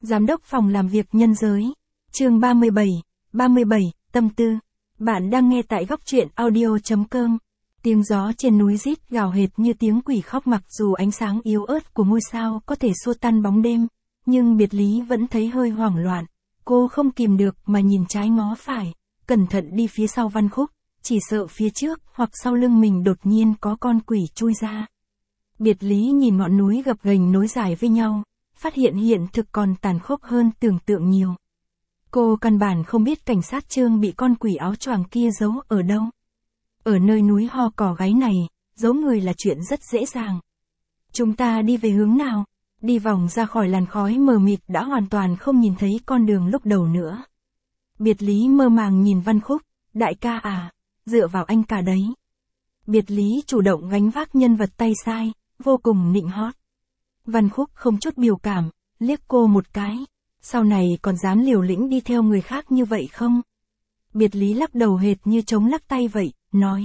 Giám đốc phòng làm việc nhân giới. Chương 37, tâm tư. Bạn đang nghe tại góc truyện audio.com. Tiếng gió trên núi rít gào hệt như tiếng quỷ khóc, mặc dù ánh sáng yếu ớt của ngôi sao có thể xua tan bóng đêm, nhưng Biệt Lý vẫn thấy hơi hoảng loạn. Cô không kìm được mà nhìn trái ngó phải, cẩn thận đi phía sau Văn Khúc, chỉ sợ phía trước hoặc sau lưng mình đột nhiên có con quỷ chui ra. Biệt Lý nhìn ngọn núi gập ghềnh nối dài với nhau, phát hiện hiện thực còn tàn khốc hơn tưởng tượng nhiều. Cô căn bản không biết cảnh sát Trương bị con quỷ áo choàng kia giấu ở đâu. Ở nơi núi ho cỏ gáy này, giấu người là chuyện rất dễ dàng. Chúng ta đi về hướng nào? Đi vòng ra khỏi làn khói mờ mịt đã hoàn toàn không nhìn thấy con đường lúc đầu nữa. Biệt Lý mơ màng nhìn Văn Khúc, đại ca à, dựa vào anh cả đấy. Biệt Lý chủ động gánh vác nhân vật tay sai, vô cùng nịnh hót. Văn Khúc không chút biểu cảm, liếc cô một cái. Sau này còn dám liều lĩnh đi theo người khác như vậy không? Biệt Lý lắc đầu hệt như trống lắc tay vậy, nói.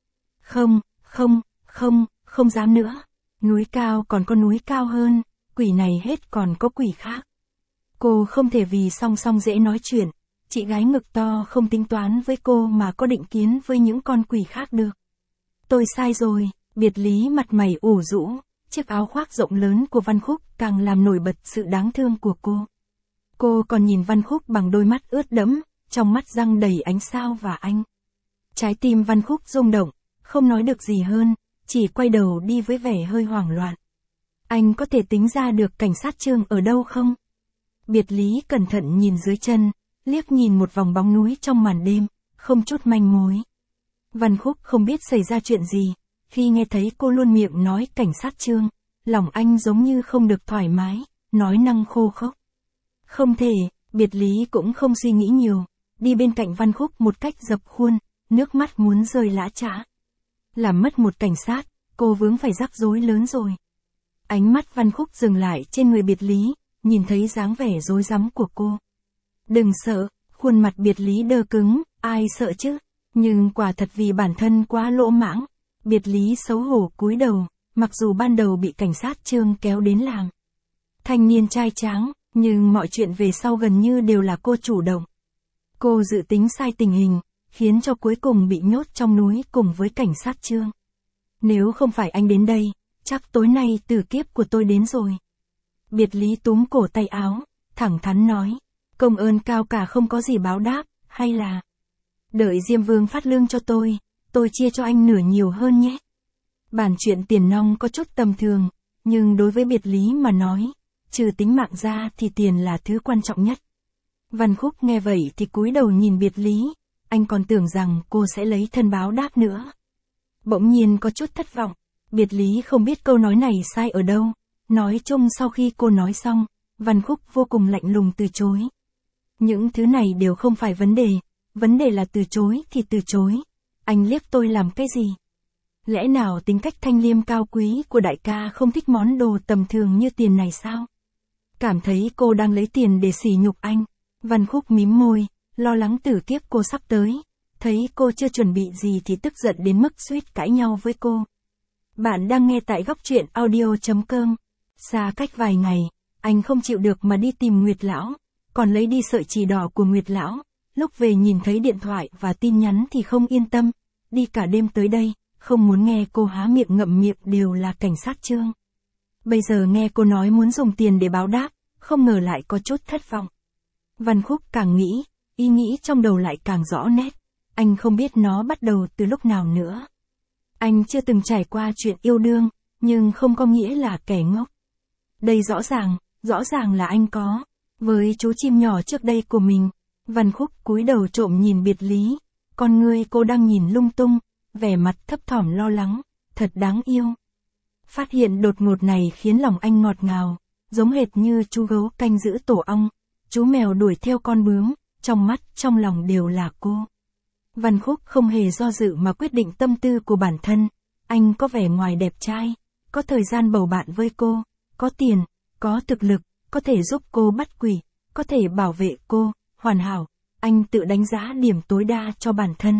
Không dám nữa. Núi cao còn có núi cao hơn, quỷ này hết còn có quỷ khác. Cô không thể vì song song dễ nói chuyện, chị gái ngực to không tính toán với cô mà có định kiến với những con quỷ khác được. Tôi sai rồi. Biệt Lý mặt mày ủ rũ, chiếc áo khoác rộng lớn của Văn Khúc càng làm nổi bật sự đáng thương của cô. Cô còn nhìn Văn Khúc bằng đôi mắt ướt đẫm, trong mắt răng đầy ánh sao và anh. Trái tim Văn Khúc rung động, không nói được gì hơn, chỉ quay đầu đi với vẻ hơi hoảng loạn. Anh có thể tính ra được cảnh sát Trương ở đâu không? Biệt Lý cẩn thận nhìn dưới chân, liếc nhìn một vòng bóng núi trong màn đêm, không chút manh mối. Văn Khúc không biết xảy ra chuyện gì, khi nghe thấy cô luôn miệng nói cảnh sát Trương, lòng anh giống như không được thoải mái, nói năng khô khốc. Không thể, Biệt Lý cũng không suy nghĩ nhiều, đi bên cạnh Văn Khúc một cách dập khuôn, nước mắt muốn rơi lã chã. Làm mất một cảnh sát, cô vướng phải rắc rối lớn rồi. Ánh mắt Văn Khúc dừng lại trên người Biệt Lý, nhìn thấy dáng vẻ rối rắm của cô. Đừng sợ, khuôn mặt Biệt Lý đơ cứng, ai sợ chứ, nhưng quả thật vì bản thân quá lỗ mãng. Biệt Lý xấu hổ cúi đầu, mặc dù ban đầu bị cảnh sát Trương kéo đến làm. Thanh niên trai tráng, nhưng mọi chuyện về sau gần như đều là cô chủ động. Cô dự tính sai tình hình, khiến cho cuối cùng bị nhốt trong núi cùng với cảnh sát Trương. Nếu không phải anh đến đây, chắc tối nay tử kiếp của tôi đến rồi. Biệt Lý túm cổ tay áo, thẳng thắn nói, công ơn cao cả không có gì báo đáp, hay là đợi Diêm Vương phát lương cho tôi chia cho anh nửa nhiều hơn nhé. Bản chuyện tiền nong có chút tầm thường, nhưng đối với Biệt Lý mà nói, trừ tính mạng ra thì tiền là thứ quan trọng nhất. Văn Khúc nghe vậy thì cúi đầu nhìn Biệt Lý, anh còn tưởng rằng cô sẽ lấy thân báo đáp nữa. Bỗng nhiên có chút thất vọng, Biệt Lý không biết câu nói này sai ở đâu, nói chung sau khi cô nói xong, Văn Khúc vô cùng lạnh lùng từ chối. Những thứ này đều không phải vấn đề là từ chối thì từ chối. Anh liếc tôi làm cái gì? Lẽ nào tính cách thanh liêm cao quý của đại ca không thích món đồ tầm thường như tiền này sao? Cảm thấy cô đang lấy tiền để sỉ nhục anh. Văn Khúc mím môi, lo lắng tử kiếp cô sắp tới. Thấy cô chưa chuẩn bị gì thì tức giận đến mức suýt cãi nhau với cô. Bạn đang nghe tại góc truyện audio.com. Xa cách vài ngày, anh không chịu được mà đi tìm Nguyệt Lão, còn lấy đi sợi chỉ đỏ của Nguyệt Lão. Lúc về nhìn thấy điện thoại và tin nhắn thì không yên tâm, đi cả đêm tới đây, không muốn nghe cô há miệng ngậm miệng đều là cảnh sát Trương. Bây giờ nghe cô nói muốn dùng tiền để báo đáp, không ngờ lại có chút thất vọng. Văn Khúc càng nghĩ, ý nghĩ trong đầu lại càng rõ nét, anh không biết nó bắt đầu từ lúc nào nữa. Anh chưa từng trải qua chuyện yêu đương, nhưng không có nghĩa là kẻ ngốc. Đây rõ ràng là anh có, với chú chim nhỏ trước đây của mình. Văn Khúc cúi đầu trộm nhìn Biệt Lý, con ngươi cô đang nhìn lung tung, vẻ mặt thấp thỏm lo lắng, thật đáng yêu. Phát hiện đột ngột này khiến lòng anh ngọt ngào, giống hệt như chú gấu canh giữ tổ ong, chú mèo đuổi theo con bướm, trong mắt trong lòng đều là cô. Văn Khúc không hề do dự mà quyết định tâm tư của bản thân, anh có vẻ ngoài đẹp trai, có thời gian bầu bạn với cô, có tiền, có thực lực, có thể giúp cô bắt quỷ, có thể bảo vệ cô. Hoàn hảo, anh tự đánh giá điểm tối đa cho bản thân.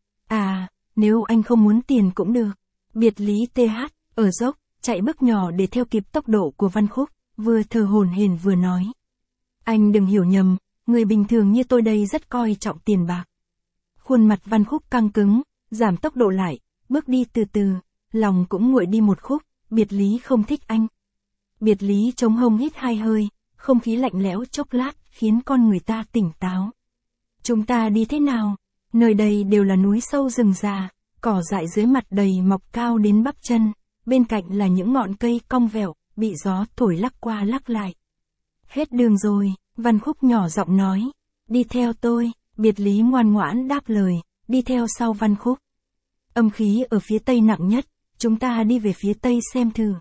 À, nếu anh không muốn tiền cũng được. Biệt Lý TH, ở dốc, chạy bước nhỏ để theo kịp tốc độ của Văn Khúc, vừa thở hổn hển vừa nói. Anh đừng hiểu nhầm, người bình thường như tôi đây rất coi trọng tiền bạc. Khuôn mặt Văn Khúc căng cứng, giảm tốc độ lại, bước đi từ từ, lòng cũng nguội đi một khúc, Biệt Lý không thích anh. Biệt Lý chống hông hít hai hơi, không khí lạnh lẽo chốc lát, khiến con người ta tỉnh táo. Chúng ta đi thế nào? Nơi đây đều là núi sâu rừng già, cỏ dại dưới mặt đầy mọc cao đến bắp chân, bên cạnh là những ngọn cây cong vẹo, bị gió thổi lắc qua lắc lại. Hết đường rồi, Văn Khúc nhỏ giọng nói. Đi theo tôi, Biệt Lý ngoan ngoãn đáp lời, đi theo sau Văn Khúc. Âm khí ở phía tây nặng nhất, chúng ta đi về phía tây xem thử.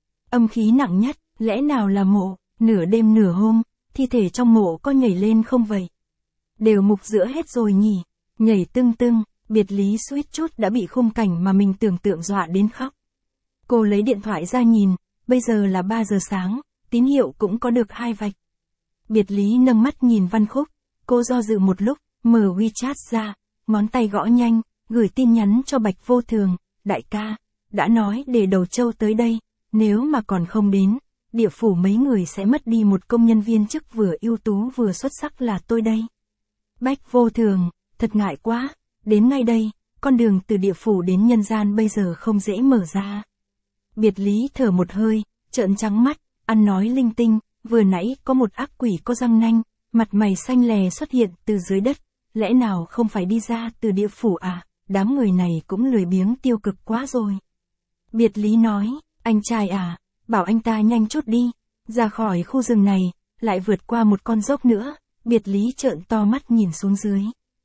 Âm khí nặng nhất, lẽ nào là mộ, nửa đêm nửa hôm, thi thể trong mộ có nhảy lên không vậy? Đều mục giữa hết rồi nhỉ, nhảy tưng tưng, Biệt Lý suýt chút đã bị khung cảnh mà mình tưởng tượng dọa đến khóc. Cô lấy điện thoại ra nhìn, bây giờ là 3 giờ sáng, tín hiệu cũng có được 2 vạch. Biệt Lý nâng mắt nhìn Văn Khúc, cô do dự một lúc, mở WeChat ra, ngón tay gõ nhanh, gửi tin nhắn cho Bạch Vô Thường, đại ca, đã nói để Đầu Châu tới đây, nếu mà còn không đến, địa phủ mấy người sẽ mất đi một công nhân viên chức vừa ưu tú vừa xuất sắc là tôi đây. Bạch Vô Thường, thật ngại quá, đến ngay đây, con đường từ địa phủ đến nhân gian bây giờ không dễ mở ra. Biệt Lý thở một hơi, trợn trắng mắt, ăn nói linh tinh, vừa nãy có một ác quỷ có răng nanh, mặt mày xanh lè xuất hiện từ dưới đất, lẽ nào không phải đi ra từ địa phủ à, đám người này cũng lười biếng tiêu cực quá rồi. Biệt Lý nói, anh trai à, bảo anh ta nhanh chút đi, ra khỏi khu rừng này, lại vượt qua một con dốc nữa, Biệt Lý trợn to mắt nhìn xuống dưới.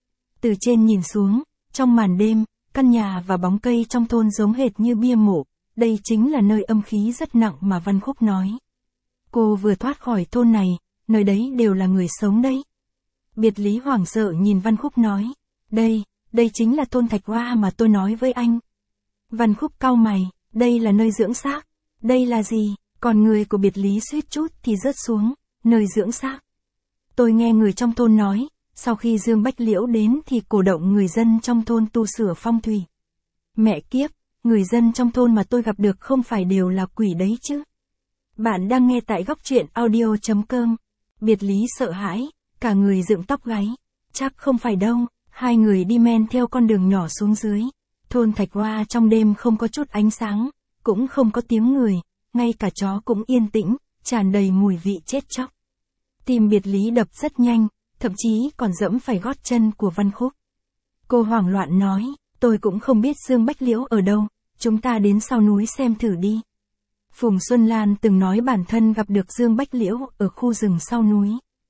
Từ trên nhìn xuống, trong màn đêm, căn nhà và bóng cây trong thôn giống hệt như bia mộ, đây chính là nơi âm khí rất nặng mà Văn Khúc nói. Cô vừa thoát khỏi thôn này, nơi đấy đều là người sống đấy. Biệt Lý hoảng sợ nhìn Văn Khúc nói, đây chính là thôn Thạch Hoa mà tôi nói với anh. Văn Khúc cau mày, đây là nơi dưỡng xác, đây là gì? Còn người của Biệt Lý suýt chút thì rớt xuống, nơi dưỡng xác. Tôi nghe người trong thôn nói, sau khi Dương Bách Liễu đến thì cổ động người dân trong thôn tu sửa phong thủy. Mẹ kiếp, người dân trong thôn mà tôi gặp được không phải đều là quỷ đấy chứ. Bạn đang nghe tại Góc Truyện Audio.com. Biệt Lý sợ hãi, cả người dựng tóc gáy. Chắc không phải đâu, hai người đi men theo con đường nhỏ xuống dưới. Thôn Thạch Hoa trong đêm không có chút ánh sáng, cũng không có tiếng người, ngay cả chó cũng yên tĩnh, tràn đầy mùi vị chết chóc. Tim Biệt Lý đập rất nhanh, thậm chí còn dẫm phải gót chân của Văn Khúc. Cô hoảng loạn nói, tôi cũng không biết Dương Bách Liễu ở đâu, chúng ta đến sau núi xem thử đi. Phùng Xuân Lan từng nói bản thân gặp được Dương Bách Liễu ở khu rừng sau núi.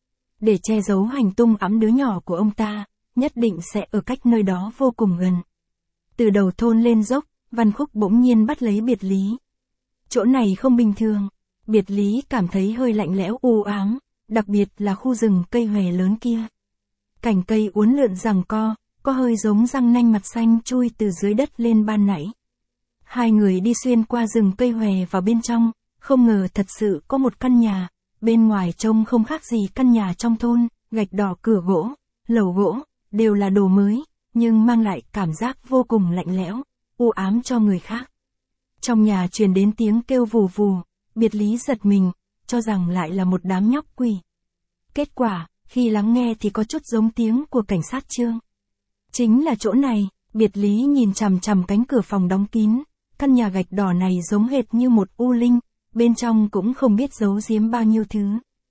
Để che giấu hành tung ẵm đứa nhỏ của ông ta, nhất định sẽ ở cách nơi đó vô cùng gần. Từ đầu thôn lên dốc, Văn Khúc bỗng nhiên bắt lấy Biệt Lý. Chỗ này không bình thường, Biệt Lý cảm thấy hơi lạnh lẽo u ám, đặc biệt là khu rừng cây hòe lớn kia. Cành cây uốn lượn giằng co, có hơi giống răng nanh mặt xanh chui từ dưới đất lên ban nãy. Hai người đi xuyên qua rừng cây hòe vào bên trong, không ngờ thật sự có một căn nhà, bên ngoài trông không khác gì căn nhà trong thôn, gạch đỏ cửa gỗ, lầu gỗ, đều là đồ mới, nhưng mang lại cảm giác vô cùng lạnh lẽo, u ám cho người khác. Trong nhà truyền đến tiếng kêu vù vù, Biệt Lý giật mình, cho rằng lại là một đám nhóc quỷ. Kết quả, khi lắng nghe thì có chút giống tiếng của cảnh sát Trương. Chính là chỗ này, Biệt Lý nhìn chằm chằm cánh cửa phòng đóng kín, căn nhà gạch đỏ này giống hệt như một u linh, bên trong cũng không biết giấu giếm bao nhiêu thứ.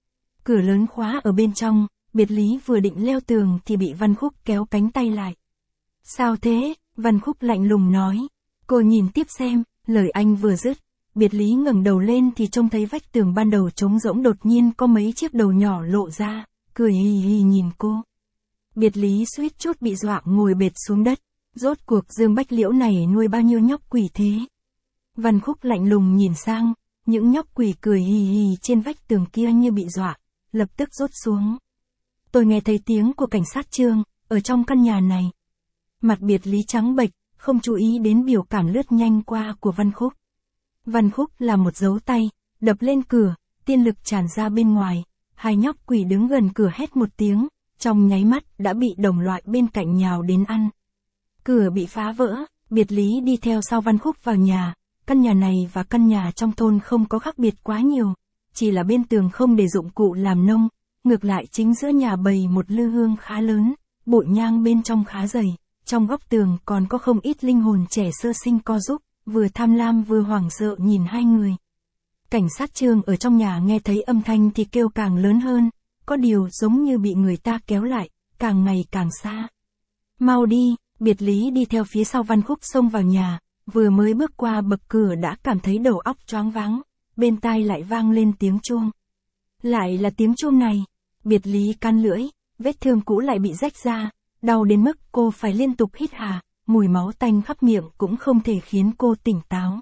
Cửa lớn khóa ở bên trong, Biệt Lý vừa định leo tường thì bị Văn Khúc kéo cánh tay lại. Sao thế? Văn Khúc lạnh lùng nói. Cô nhìn tiếp xem, lời anh vừa dứt. Biệt Lý ngẩng đầu lên thì trông thấy vách tường ban đầu trống rỗng đột nhiên có mấy chiếc đầu nhỏ lộ ra, cười hì hì nhìn cô. Biệt Lý suýt chút bị dọa ngồi bệt xuống đất, rốt cuộc Dương Bách Liễu này nuôi bao nhiêu nhóc quỷ thế? Văn Khúc lạnh lùng nhìn sang, những nhóc quỷ cười hì hì trên vách tường kia như bị dọa, lập tức rốt xuống. Tôi nghe thấy tiếng của cảnh sát Trương, ở trong căn nhà này. Mặt Biệt Lý trắng bệch, không chú ý đến biểu cảm lướt nhanh qua của Văn Khúc. Văn Khúc là một dấu tay, đập lên cửa, tiên lực tràn ra bên ngoài, hai nhóc quỷ đứng gần cửa hét một tiếng, trong nháy mắt đã bị đồng loại bên cạnh nhào đến ăn. Cửa bị phá vỡ, Biệt Lý đi theo sau Văn Khúc vào nhà, căn nhà này và căn nhà trong thôn không có khác biệt quá nhiều, chỉ là bên tường không để dụng cụ làm nông, ngược lại chính giữa nhà bày một lư hương khá lớn, bụi nhang bên trong khá dày, trong góc tường còn có không ít linh hồn trẻ sơ sinh co giúp, vừa tham lam vừa hoảng sợ nhìn hai người. Cảnh sát Trương ở trong nhà nghe thấy âm thanh thì kêu càng lớn hơn, có điều giống như bị người ta kéo lại, càng ngày càng xa. Mau đi, Biệt Lý đi theo phía sau Văn Khúc xông vào nhà, vừa mới bước qua bậc cửa đã cảm thấy đầu óc choáng váng, bên tai lại vang lên tiếng chuông. Lại là tiếng chuông này, Biệt Lý cắn lưỡi, vết thương cũ lại bị rách ra, đau đến mức cô phải liên tục hít hà, mùi máu tanh khắp miệng cũng không thể khiến cô tỉnh táo.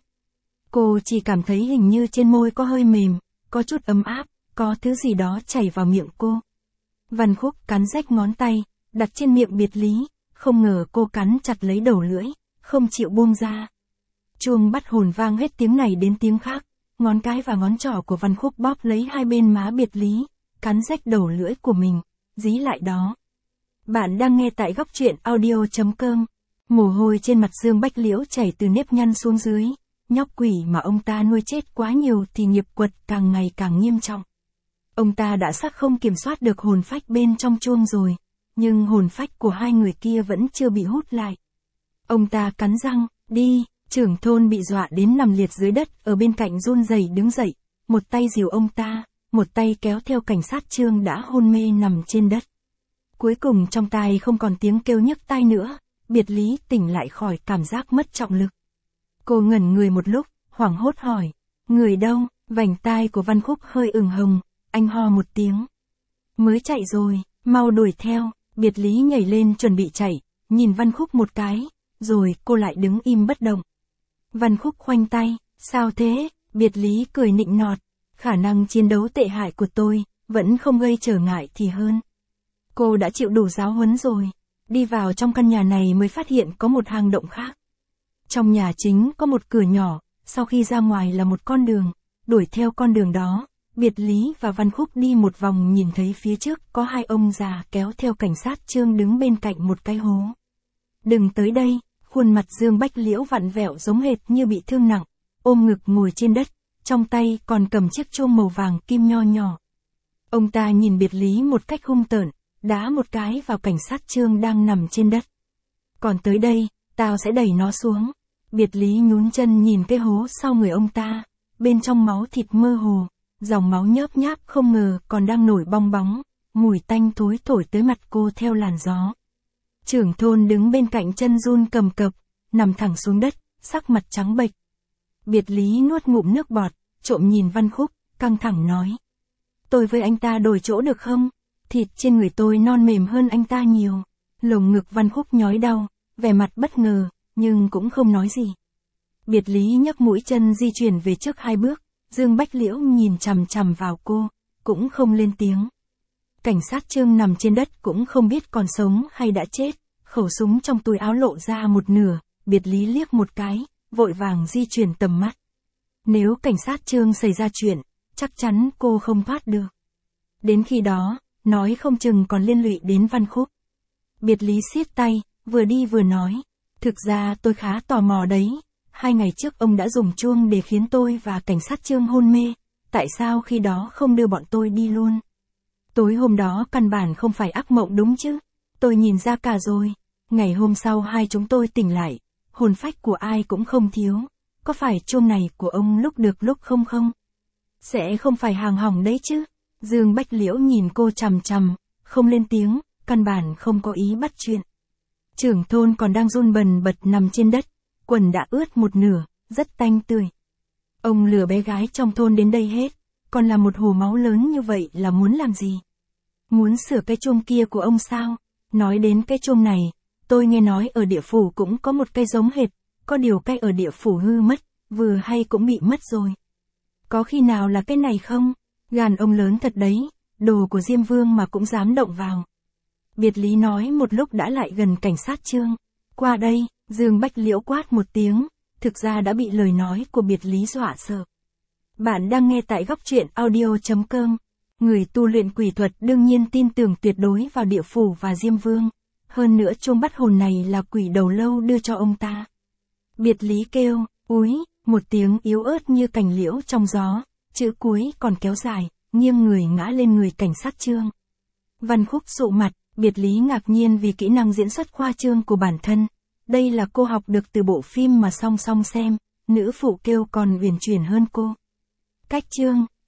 Cô chỉ cảm thấy hình như trên môi có hơi mềm, có chút ấm áp, có thứ gì đó chảy vào miệng cô. Văn Khúc cắn rách ngón tay, đặt trên miệng Biệt Lý, không ngờ cô cắn chặt lấy đầu lưỡi, không chịu buông ra. Chuông bắt hồn vang hết tiếng này đến tiếng khác, ngón cái và ngón trỏ của Văn Khúc bóp lấy hai bên má Biệt Lý, cắn rách đầu lưỡi của mình, dí lại đó. Bạn đang nghe tại góc truyện audio.com. Mồ hôi trên mặt Dương Bách Liễu chảy từ nếp nhăn xuống dưới, nhóc quỷ mà ông ta nuôi chết quá nhiều thì nghiệp quật càng ngày càng nghiêm trọng. Ông ta đã xác không kiểm soát được hồn phách bên trong chuông rồi, nhưng hồn phách của hai người kia vẫn chưa bị hút lại. Ông ta cắn răng, đi, trưởng thôn bị dọa đến nằm liệt dưới đất ở bên cạnh run rẩy đứng dậy, một tay dìu ông ta, một tay kéo theo cảnh sát Trương đã hôn mê nằm trên đất. Cuối cùng trong tai không còn tiếng kêu nhức tai nữa, Biệt Lý tỉnh lại khỏi cảm giác mất trọng lực. Cô ngẩn người một lúc, hoảng hốt hỏi, người đâu? Vành tai của Văn Khúc hơi ửng hồng, anh ho một tiếng. Mới chạy rồi, mau đuổi theo. Biệt Lý nhảy lên chuẩn bị chạy, nhìn Văn Khúc một cái, rồi cô lại đứng im bất động. Văn Khúc khoanh tay, sao thế? Biệt Lý cười nịnh nọt, khả năng chiến đấu tệ hại của tôi, vẫn không gây trở ngại thì hơn. Cô đã chịu đủ giáo huấn rồi, đi vào trong căn nhà này mới phát hiện có một hang động khác. Trong nhà chính có một cửa nhỏ, sau khi ra ngoài là một con đường, đuổi theo con đường đó, Biệt Lý và Văn Khúc đi một vòng nhìn thấy phía trước có hai ông già kéo theo cảnh sát Trương đứng bên cạnh một cái hố. Đừng tới đây, khuôn mặt Dương Bách Liễu vặn vẹo giống hệt như bị thương nặng, ôm ngực ngồi trên đất, trong tay còn cầm chiếc chuông màu vàng kim nho nhỏ. Ông ta nhìn Biệt Lý một cách hung tợn, đá một cái vào cảnh sát Trương đang nằm trên đất. Còn tới đây, tao sẽ đẩy nó xuống. Biệt Lý nhún chân nhìn cái hố sau người ông ta, bên trong máu thịt mơ hồ, dòng máu nhớp nháp không ngờ còn đang nổi bong bóng, mùi tanh thối thổi tới mặt cô theo làn gió. Trưởng thôn đứng bên cạnh chân run cầm cập, nằm thẳng xuống đất, sắc mặt trắng bệch. Biệt Lý nuốt ngụm nước bọt, trộm nhìn Văn Khúc, căng thẳng nói. Tôi với anh ta đổi chỗ được không? Thịt trên người tôi non mềm hơn anh ta nhiều. Lồng ngực Văn Khúc nhói đau, vẻ mặt bất ngờ, nhưng cũng không nói gì. Biệt Lý nhấc mũi chân di chuyển về trước hai bước, Dương Bách Liễu nhìn chằm chằm vào cô, cũng không lên tiếng. Cảnh sát Trương nằm trên đất cũng không biết còn sống hay đã chết, khẩu súng trong túi áo lộ ra một nửa, Biệt Lý liếc một cái, vội vàng di chuyển tầm mắt. Nếu cảnh sát Trương xảy ra chuyện, chắc chắn cô không thoát được. Đến khi đó, nói không chừng còn liên lụy đến Văn Khúc. Biệt Lý siết tay, vừa đi vừa nói, thực ra tôi khá tò mò đấy. 2 ngày trước ông đã dùng chuông để khiến tôi và cảnh sát Trương hôn mê, tại sao khi đó không đưa bọn tôi đi luôn? Tối hôm đó căn bản không phải ác mộng đúng chứ? Tôi nhìn ra cả rồi. Ngày hôm sau hai chúng tôi tỉnh lại, hồn phách của ai cũng không thiếu. Có phải chuông này của ông lúc được lúc không không? Sẽ không phải hàng hỏng đấy chứ? Dương Bách Liễu nhìn cô chằm chằm, không lên tiếng, căn bản không có ý bắt chuyện. Trưởng thôn còn đang run bần bật nằm trên đất, quần đã ướt một nửa, rất tanh tươi. Ông lừa bé gái trong thôn đến đây hết, còn là một hồ máu lớn như vậy là muốn làm gì? Muốn sửa cái chuông kia của ông sao? Nói đến cái chuông này, tôi nghe nói ở địa phủ cũng có một cây giống hệt, có điều cây ở địa phủ hư mất, vừa hay cũng bị mất rồi. Có khi nào là cái này không? Gan ông lớn thật đấy, đồ của Diêm Vương mà cũng dám động vào. Biệt Lý nói một lúc đã lại gần cảnh sát Trương. Qua đây, Dương Bách Liễu quát một tiếng, thực ra đã bị lời nói của Biệt Lý dọa sợ. Bạn đang nghe tại góc truyện audio.com. Người tu luyện quỷ thuật đương nhiên tin tưởng tuyệt đối vào địa phủ và Diêm Vương. Hơn nữa chuông bắt hồn này là quỷ đầu lâu đưa cho ông ta. Biệt Lý kêu, úi, một tiếng yếu ớt như cành liễu trong gió, chữ cuối còn kéo dài, nghiêng người ngã lên người cảnh sát Trương. Văn Khúc sụ mặt, biệt lý ngạc nhiên vì kỹ năng diễn xuất khoa trương của bản thân. Đây là cô học được từ bộ phim mà song song xem, nữ phụ kêu còn uyển chuyển hơn cô. Cách Trương,